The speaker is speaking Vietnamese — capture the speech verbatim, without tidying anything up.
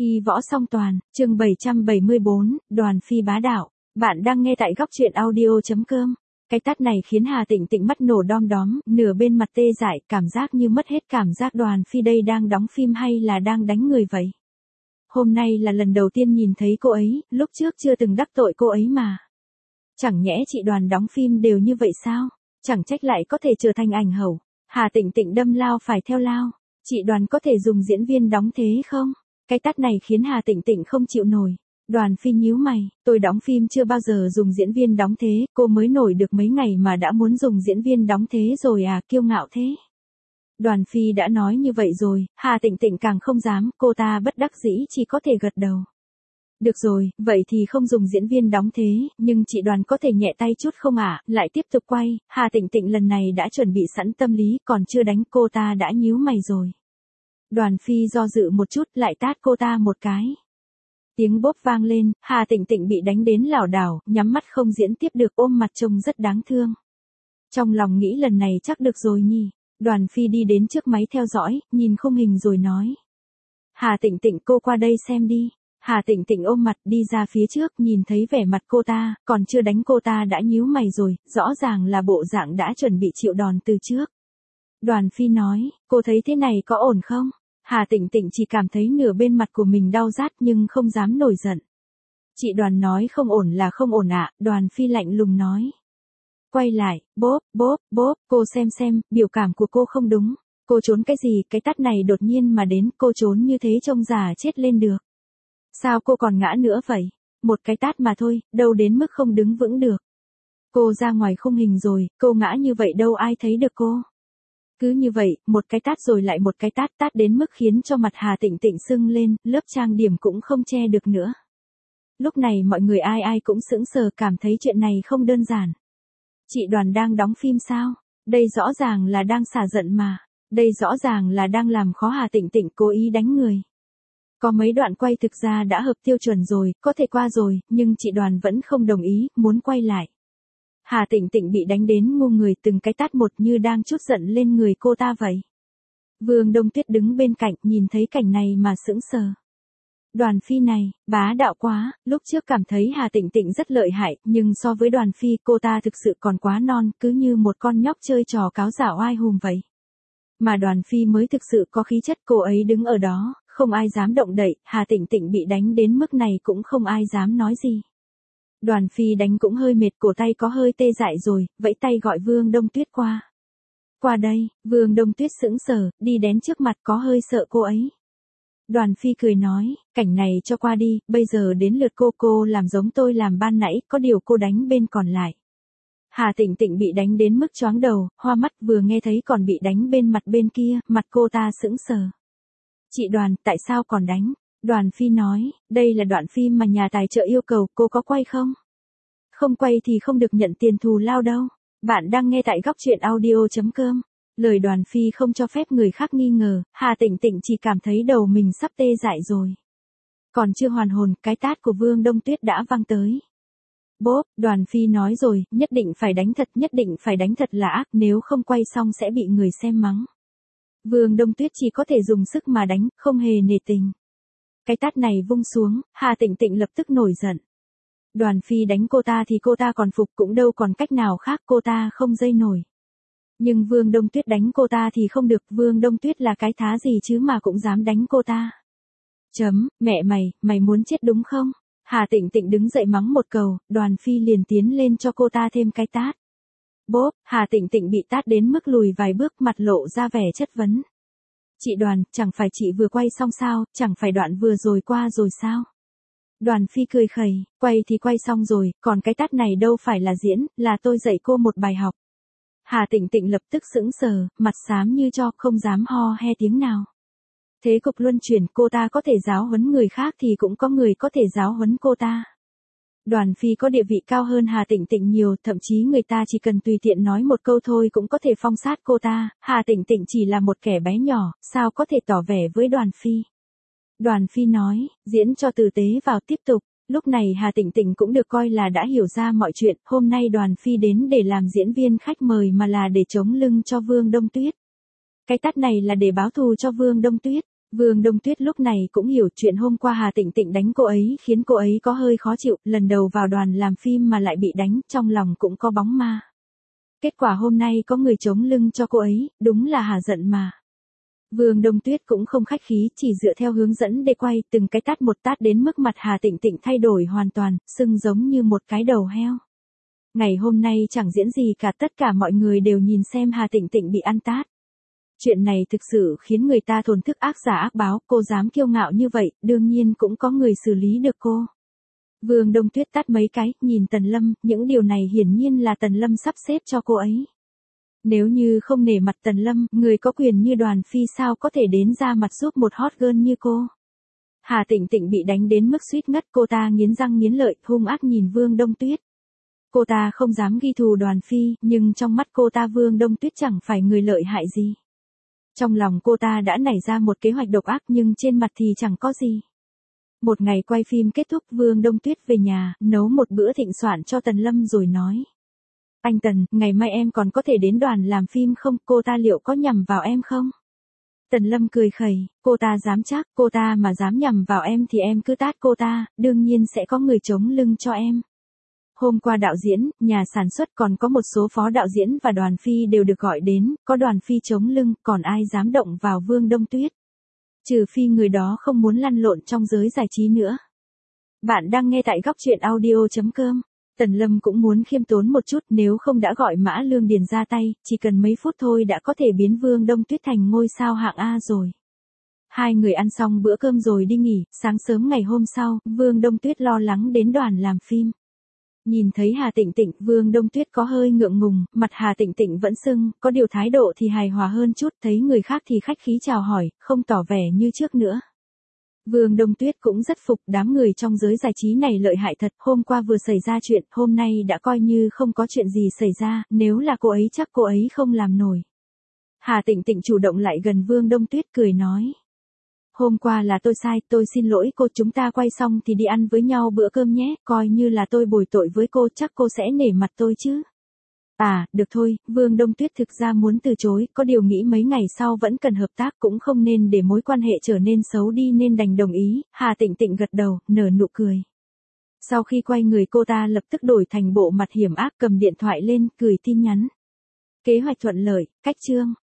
Y võ song toàn, chương bảy trăm bảy mươi bốn, Đoàn Phi bá đạo. Bạn đang nghe tại góc truyện audio chấm com. Cái tát này khiến Hà Tịnh Tịnh mắt nổ đom đóm, nửa bên mặt tê dại, cảm giác như mất hết cảm giác. Đoàn Phi đây đang đóng phim hay là đang đánh người vậy? Hôm nay là lần đầu tiên nhìn thấy cô ấy, lúc trước chưa từng đắc tội cô ấy mà. Chẳng nhẽ chị Đoàn đóng phim đều như vậy sao? Chẳng trách lại có thể trở thành ảnh hậu. Hà Tịnh Tịnh đâm lao phải theo lao. Chị Đoàn có thể dùng diễn viên đóng thế không? Cái tát này khiến Hà Tịnh Tịnh không chịu nổi. Đoàn Phi nhíu mày, tôi đóng phim chưa bao giờ dùng diễn viên đóng thế, cô mới nổi được mấy ngày mà đã muốn dùng diễn viên đóng thế rồi à, kiêu ngạo thế. Đoàn Phi đã nói như vậy rồi, Hà Tịnh Tịnh càng không dám, cô ta bất đắc dĩ chỉ có thể gật đầu. Được rồi, vậy thì không dùng diễn viên đóng thế, nhưng chị Đoàn có thể nhẹ tay chút không ạ? À? Lại tiếp tục quay, Hà Tịnh Tịnh lần này đã chuẩn bị sẵn tâm lý, còn chưa đánh cô ta đã nhíu mày rồi. Đoàn Phi do dự một chút, lại tát cô ta một cái. Tiếng bốp vang lên, Hà Tịnh Tịnh bị đánh đến lảo đảo, nhắm mắt không diễn tiếp được, ôm mặt trông rất đáng thương. Trong lòng nghĩ lần này chắc được rồi nhỉ. Đoàn Phi đi đến trước máy theo dõi, nhìn khung hình rồi nói. Hà Tịnh Tịnh, cô qua đây xem đi. Hà Tịnh Tịnh ôm mặt đi ra phía trước, nhìn thấy vẻ mặt cô ta, còn chưa đánh cô ta đã nhíu mày rồi, rõ ràng là bộ dạng đã chuẩn bị chịu đòn từ trước. Đoàn Phi nói, cô thấy thế này có ổn không? Hà Tịnh Tịnh chỉ cảm thấy nửa bên mặt của mình đau rát nhưng không dám nổi giận. Chị Đoàn nói không ổn là không ổn ạ, à? Đoàn Phi lạnh lùng nói. Quay lại, bốp, bốp, bốp, cô xem xem, biểu cảm của cô không đúng. Cô trốn cái gì, cái tát này đột nhiên mà đến, cô trốn như thế trông già chết lên được. Sao cô còn ngã nữa vậy? Một cái tát mà thôi, đâu đến mức không đứng vững được. Cô ra ngoài khung hình rồi, cô ngã như vậy đâu ai thấy được cô. Cứ như vậy, một cái tát rồi lại một cái tát, tát đến mức khiến cho mặt Hà Tịnh Tịnh sưng lên, lớp trang điểm cũng không che được nữa. Lúc này mọi người ai ai cũng sững sờ, cảm thấy chuyện này không đơn giản. Chị Đoàn đang đóng phim sao? Đây rõ ràng là đang xả giận mà. Đây rõ ràng là đang làm khó Hà Tịnh Tịnh cố ý đánh người. Có mấy đoạn quay thực ra đã hợp tiêu chuẩn rồi, có thể qua rồi, nhưng chị Đoàn vẫn không đồng ý, muốn quay lại. Hà Tịnh Tịnh bị đánh đến ngu người, từng cái tát một như đang trút giận lên người cô ta vậy. Vương Đông Tuyết đứng bên cạnh, nhìn thấy cảnh này mà sững sờ. Đoàn Phi này, bá đạo quá, lúc trước cảm thấy Hà Tịnh Tịnh rất lợi hại, nhưng so với Đoàn Phi cô ta thực sự còn quá non, cứ như một con nhóc chơi trò cáo giả oai hùng vậy. Mà Đoàn Phi mới thực sự có khí chất, cô ấy đứng ở đó, không ai dám động đậy, Hà Tịnh Tịnh bị đánh đến mức này cũng không ai dám nói gì. Đoàn Phi đánh cũng hơi mệt, cổ tay có hơi tê dại rồi, vẫy tay gọi Vương Đông Tuyết qua. Qua đây, Vương Đông Tuyết sững sờ, đi đến trước mặt có hơi sợ cô ấy. Đoàn Phi cười nói, cảnh này cho qua đi, bây giờ đến lượt cô, cô làm giống tôi làm ban nãy, có điều cô đánh bên còn lại. Hà Tịnh Tịnh bị đánh đến mức choáng đầu, hoa mắt, vừa nghe thấy còn bị đánh bên mặt bên kia, mặt cô ta sững sờ. Chị Đoàn, tại sao còn đánh? Đoàn Phi nói, đây là đoạn phim mà nhà tài trợ yêu cầu, cô có quay không? Không quay thì không được nhận tiền thù lao đâu. Bạn đang nghe tại góc truyện audio chấm com. Lời Đoàn Phi không cho phép người khác nghi ngờ, Hà Tịnh Tịnh chỉ cảm thấy đầu mình sắp tê dại rồi. Còn chưa hoàn hồn, cái tát của Vương Đông Tuyết đã vang tới. Bốp, Đoàn Phi nói rồi, nhất định phải đánh thật, nhất định phải đánh thật là ác, nếu không quay xong sẽ bị người xem mắng. Vương Đông Tuyết chỉ có thể dùng sức mà đánh, không hề nể tình. Cái tát này vung xuống, Hà Tịnh Tịnh lập tức nổi giận. Đoàn Phi đánh cô ta thì cô ta còn phục, cũng đâu còn cách nào khác, cô ta không dây nổi. Nhưng Vương Đông Tuyết đánh cô ta thì không được, Vương Đông Tuyết là cái thá gì chứ mà cũng dám đánh cô ta. Chấm, mẹ mày, mày muốn chết đúng không? Hà Tịnh Tịnh đứng dậy mắng một câu, Đoàn Phi liền tiến lên cho cô ta thêm cái tát. Bốp, Hà Tịnh Tịnh bị tát đến mức lùi vài bước, mặt lộ ra vẻ chất vấn. Chị Đoàn, chẳng phải chị vừa quay xong sao, chẳng phải đoạn vừa rồi qua rồi sao? Đoàn Phi cười khẩy, quay thì quay xong rồi, còn cái tát này đâu phải là diễn, là tôi dạy cô một bài học. Hà Tịnh Tịnh lập tức sững sờ, mặt xám như cho, không dám ho he tiếng nào. Thế cục luân chuyển, cô ta có thể giáo huấn người khác thì cũng có người có thể giáo huấn cô ta. Đoàn Phi có địa vị cao hơn Hà Tịnh Tịnh nhiều, thậm chí người ta chỉ cần tùy tiện nói một câu thôi cũng có thể phong sát cô ta, Hà Tịnh Tịnh chỉ là một kẻ bé nhỏ, sao có thể tỏ vẻ với Đoàn Phi. Đoàn Phi nói, diễn cho tử tế vào, tiếp tục. Lúc này Hà Tịnh Tịnh cũng được coi là đã hiểu ra mọi chuyện, hôm nay Đoàn Phi đến để làm diễn viên khách mời mà là để chống lưng cho Vương Đông Tuyết. Cái tát này là để báo thù cho Vương Đông Tuyết. Vương Đông Tuyết lúc này cũng hiểu chuyện hôm qua Hà Tịnh Tịnh đánh cô ấy khiến cô ấy có hơi khó chịu, lần đầu vào đoàn làm phim mà lại bị đánh, trong lòng cũng có bóng ma. Kết quả hôm nay có người chống lưng cho cô ấy, đúng là hà giận mà. Vương Đông Tuyết cũng không khách khí, chỉ dựa theo hướng dẫn để quay, từng cái tát một tát đến mức mặt Hà Tịnh Tịnh thay đổi hoàn toàn, sưng giống như một cái đầu heo. Ngày hôm nay chẳng diễn gì cả, tất cả mọi người đều nhìn xem Hà Tịnh Tịnh bị ăn tát. Chuyện này thực sự khiến người ta thổn thức, ác giả ác báo, cô dám kiêu ngạo như vậy, đương nhiên cũng có người xử lý được cô. Vương Đông Tuyết tát mấy cái, nhìn Tần Lâm, những điều này hiển nhiên là Tần Lâm sắp xếp cho cô ấy. Nếu như không nể mặt Tần Lâm, người có quyền như Đoàn Phi sao có thể đến ra mặt giúp một hot girl như cô. Hà Tịnh Tịnh bị đánh đến mức suýt ngất, cô ta nghiến răng nghiến lợi, hung ác nhìn Vương Đông Tuyết. Cô ta không dám ghi thù Đoàn Phi, nhưng trong mắt cô ta Vương Đông Tuyết chẳng phải người lợi hại gì. Trong lòng cô ta đã nảy ra một kế hoạch độc ác nhưng trên mặt thì chẳng có gì. Một ngày quay phim kết thúc, Vương Đông Tuyết về nhà, nấu một bữa thịnh soạn cho Tần Lâm rồi nói. Anh Tần, ngày mai em còn có thể đến đoàn làm phim không, cô ta liệu có nhằm vào em không? Tần Lâm cười khẩy, cô ta dám chắc, cô ta mà dám nhằm vào em thì em cứ tát cô ta, đương nhiên sẽ có người chống lưng cho em. Hôm qua đạo diễn, nhà sản xuất còn có một số phó đạo diễn và Đoàn Phi đều được gọi đến, có Đoàn Phi chống lưng, còn ai dám động vào Vương Đông Tuyết. Trừ phi người đó không muốn lăn lộn trong giới giải trí nữa. Bạn đang nghe tại góc truyện audio chấm com. Tần Lâm cũng muốn khiêm tốn một chút, nếu không đã gọi Mã Lương Điền ra tay, chỉ cần mấy phút thôi đã có thể biến Vương Đông Tuyết thành ngôi sao hạng A rồi. Hai người ăn xong bữa cơm rồi đi nghỉ, sáng sớm ngày hôm sau, Vương Đông Tuyết lo lắng đến đoàn làm phim. Nhìn thấy Hà Tịnh Tịnh, Vương Đông Tuyết có hơi ngượng ngùng, mặt Hà Tịnh Tịnh vẫn sưng, có điều thái độ thì hài hòa hơn chút, thấy người khác thì khách khí chào hỏi, không tỏ vẻ như trước nữa. Vương Đông Tuyết cũng rất phục, đám người trong giới giải trí này lợi hại thật, hôm qua vừa xảy ra chuyện, hôm nay đã coi như không có chuyện gì xảy ra, nếu là cô ấy chắc cô ấy không làm nổi. Hà Tịnh Tịnh chủ động lại gần Vương Đông Tuyết cười nói. Hôm qua là tôi sai, tôi xin lỗi cô, chúng ta quay xong thì đi ăn với nhau bữa cơm nhé, coi như là tôi bồi tội với cô, chắc cô sẽ nể mặt tôi chứ. À, được thôi, Vương Đông Tuyết thực ra muốn từ chối, có điều nghĩ mấy ngày sau vẫn cần hợp tác, cũng không nên để mối quan hệ trở nên xấu đi nên đành đồng ý. Hà Tịnh Tịnh gật đầu, nở nụ cười. Sau khi quay người, cô ta lập tức đổi thành bộ mặt hiểm ác, cầm điện thoại lên, gửi tin nhắn. Kế hoạch thuận lợi, cách chương.